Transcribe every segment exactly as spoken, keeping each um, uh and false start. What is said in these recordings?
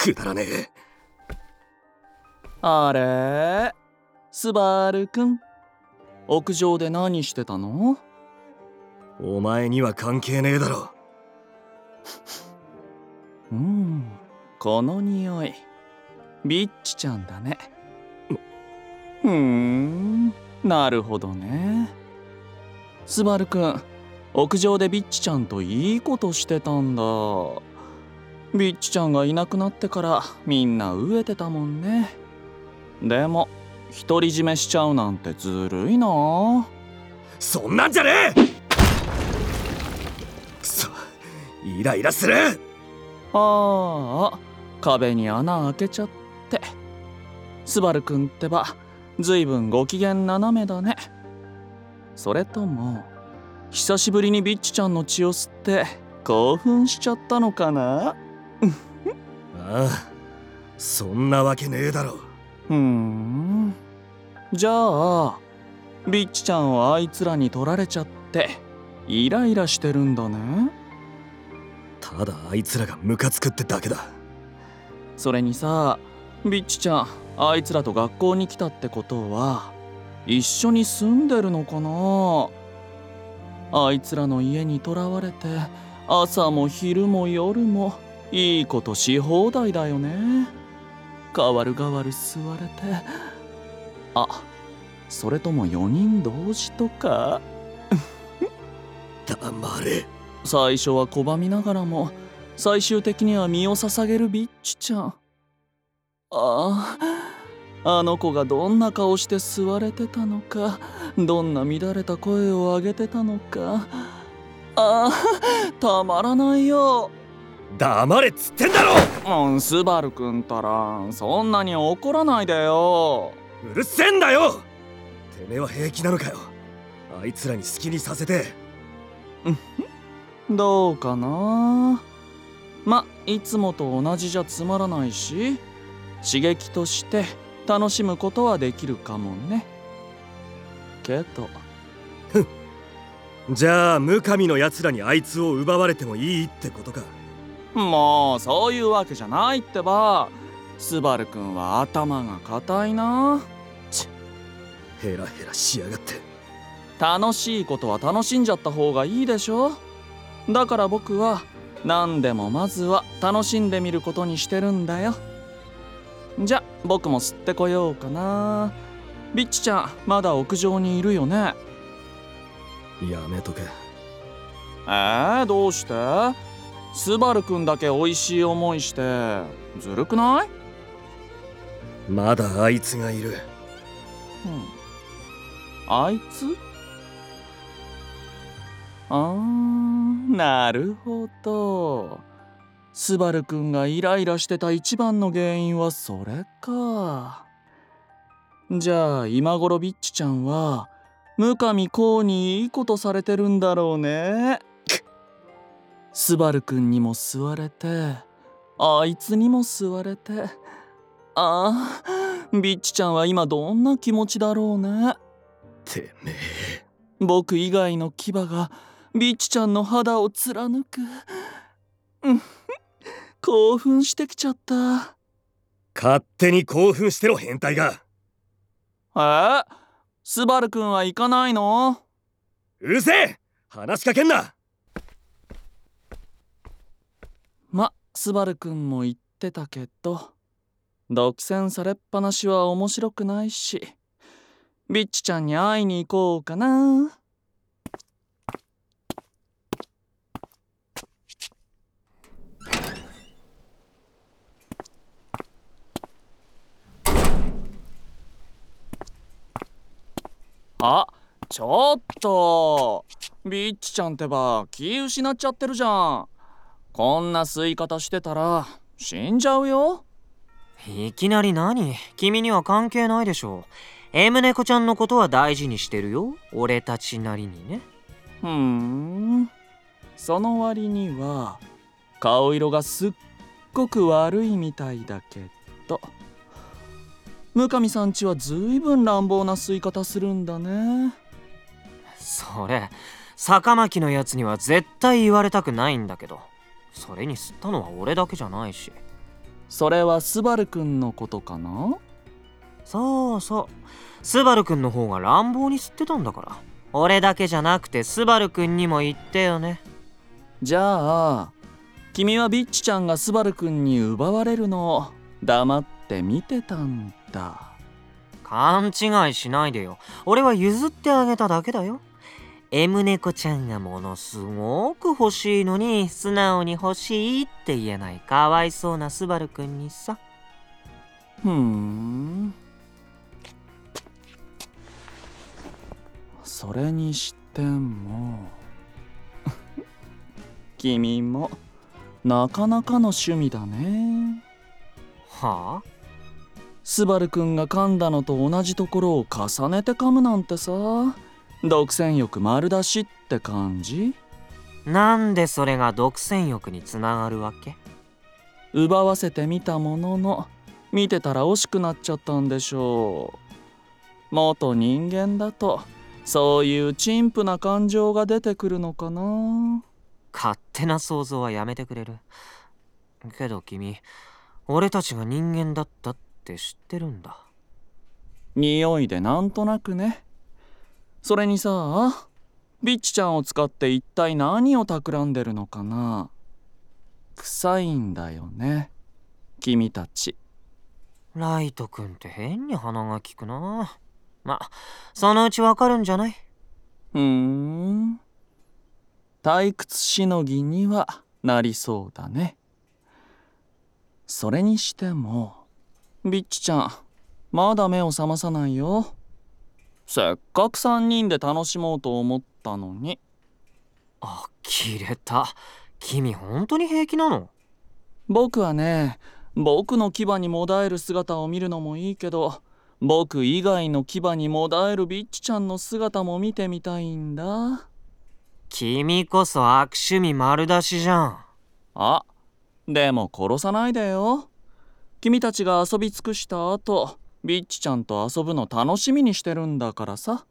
くだらねえ。 あれ、スバルくん、屋上で何してたの？ お前には関係ねえだろ。 うん、この匂い、ビッチちゃんだね。ふーん、なるほどね。スバルくん、屋上でビッチちゃんといいことしてたんだ。ビッチちゃんがいなくなってからみんな飢えてたもんね。でも独り占めしちゃうなんてずるいな。 そんなんじゃねえ。くそ、イライラする。 ああ、壁に穴開けちゃって。スバルくんってばずいぶんご機嫌斜めだね。それとも久しぶりにビッチちゃんの血を吸って興奮しちゃったのかな？ ああ、そんなわけねえだろ。 ふーん、じゃあビッチちゃんはあいつらに取られちゃってイライラしてるんだね。 ただあいつらがムカつくってだけだ。 それにさ、ビッチちゃんあいつらと学校に来たってことは一緒に住んでるのかな？あいつらの家にとらわれて朝も昼も夜もいいことし放題だよね。代わる代わる吸われて。あ、それともよにん同時とか？ 黙れ。 最初は拒みながらも最終的には身を捧げるビッチちゃん。ああ、あの子がどんな顔して吸われてたのか、どんな乱れた声を上げてたのか、ああ、たまらないよ。 黙れっつってんだろ。 うん、スバルくんたらそんなに怒らないでよ。 うるせえんだよ。てめえは平気なのかよ。あいつらに好きにさせて。 どうかな。ま、いつもと同じじゃつまらないし、刺激として楽しむことはできるかもね。けどじゃあムカミのやつらにあいつを奪われてもいいってことか。 もうそういうわけじゃないってば。スバルくんは頭が固いな。 ちっ、ヘラヘラしやがって。 楽しいことは楽しんじゃった方がいいでしょ。だから僕は何でもまずは楽しんでみることにしてるんだよ。じゃ僕も吸ってこようかな。ビッチちゃんまだ屋上にいるよね。 やめとけ。 えー、どうして？スバルくんだけ美味しい思いしてずるくない？ まだあいつがいる。 うん、あいつ？あー、なるほど。スバルくんがイライラしてた一番の原因はそれか。じゃあ今頃ビッチちゃんはムカミコウにいいことされてるんだろうね。スバルくんにも吸われて、あいつにも吸われて、ああ、ビッチちゃんは今どんな気持ちだろうね。 てめえ、 僕以外の牙がビッチちゃんの肌を貫く。うん、興奮してきちゃった。 勝手に興奮してろ変態が。 えー、スバルくんは行かないの？ うるせえ、話しかけんな。 ま、スバルくんも言ってたけど、独占されっぱなしは面白くないし、ビッチちゃんに会いに行こうかな。あ、ちょっとビッチちゃんってば気失っちゃってるじゃん。こんな吸い方してたら死んじゃうよ。 いきなり何？君には関係ないでしょ。エムネコちゃんのことは大事にしてるよ、俺たちなりにね。 ふーん、その割には顔色がすっごく悪いみたいだけど、ムカミさんちはずいぶん乱暴な吸い方するんだね。 それ坂巻のやつには絶対言われたくないんだけど、それに吸ったのは俺だけじゃないし。 それはスバルくんのことかな？ そうそう、スバルくんの方が乱暴に吸ってたんだから、俺だけじゃなくてスバルくんにも言ってよね。 じゃあ君はビッチちゃんがスバルくんに奪われるのを黙って見てたんだ。 勘違いしないでよ。俺は譲ってあげただけだよ。エムネコちゃんがものすごく欲しいのに素直に欲しいって言えないかわいそうなスバルくんにさ。 ふーん。それにしても君もなかなかの趣味だね。 はあ？ スバルくんが噛んだのと同じところを重ねて噛むなんてさ、独占欲丸出しって感じ？ なんでそれが独占欲につながるわけ？ 奪わせてみたものの見てたら惜しくなっちゃったんでしょう。元人間だとそういう陳腐な感情が出てくるのかな。 勝手な想像はやめてくれる？けど君、俺たちが人間だったって知ってるんだ。 匂いでなんとなくね。それにさ、ビッチちゃんを使って一体何を企んでるのかな。臭いんだよね、君たち。 ライトくんって変に鼻が利くな。ま、そのうちわかるんじゃない？ ふーん。退屈しのぎにはなりそうだね。それにしてもビッチちゃんまだ目を覚まさないよ。せっかくさんにんで楽しもうと思ったのに。 あきれた。君本当に平気なの？ 僕はね、僕の牙にもだえる姿を見るのもいいけど、僕以外の牙にもだえるビッチちゃんの姿も見てみたいんだ。 君こそ悪趣味丸出しじゃん。 あ、でも殺さないでよ。君たちが遊び尽くした後、ビッチちゃんと遊ぶの楽しみにしてるんだからさ。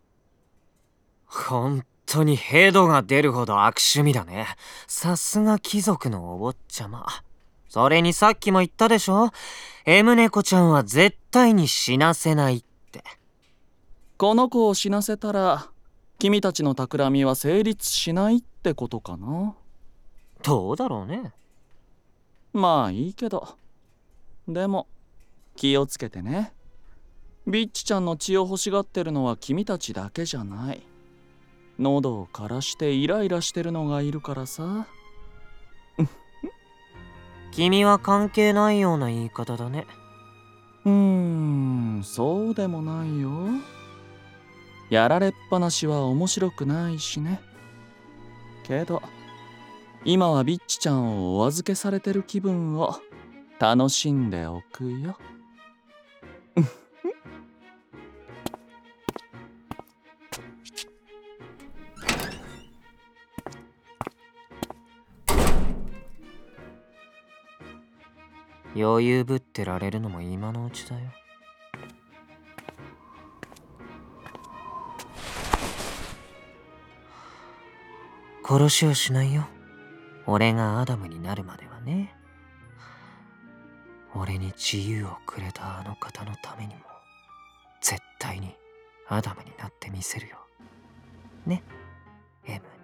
本当にヘドが出るほど悪趣味だね。さすが貴族のお坊ちゃま。それにさっきも言ったでしょ、エムネコちゃんは絶対に死なせないって。 この子を死なせたら君たちの企みは成立しないってことかな。 どうだろうね。 まあいいけど、でも気をつけてね。ビッチちゃんの血を欲しがってるのは君たちだけじゃない。喉を枯らしてイライラしてるのがいるからさ。 君は関係ないような言い方だね。 うーん、そうでもないよ。やられっぱなしは面白くないしね。けど今はビッチちゃんをお預けされてる気分を楽しんでおくよ。 余裕ぶってられるのも今のうちだよ。殺しはしないよ。俺がアダムになるまではね。俺に自由をくれたあの方のためにも絶対にアダムになってみせるよ。ね、エム。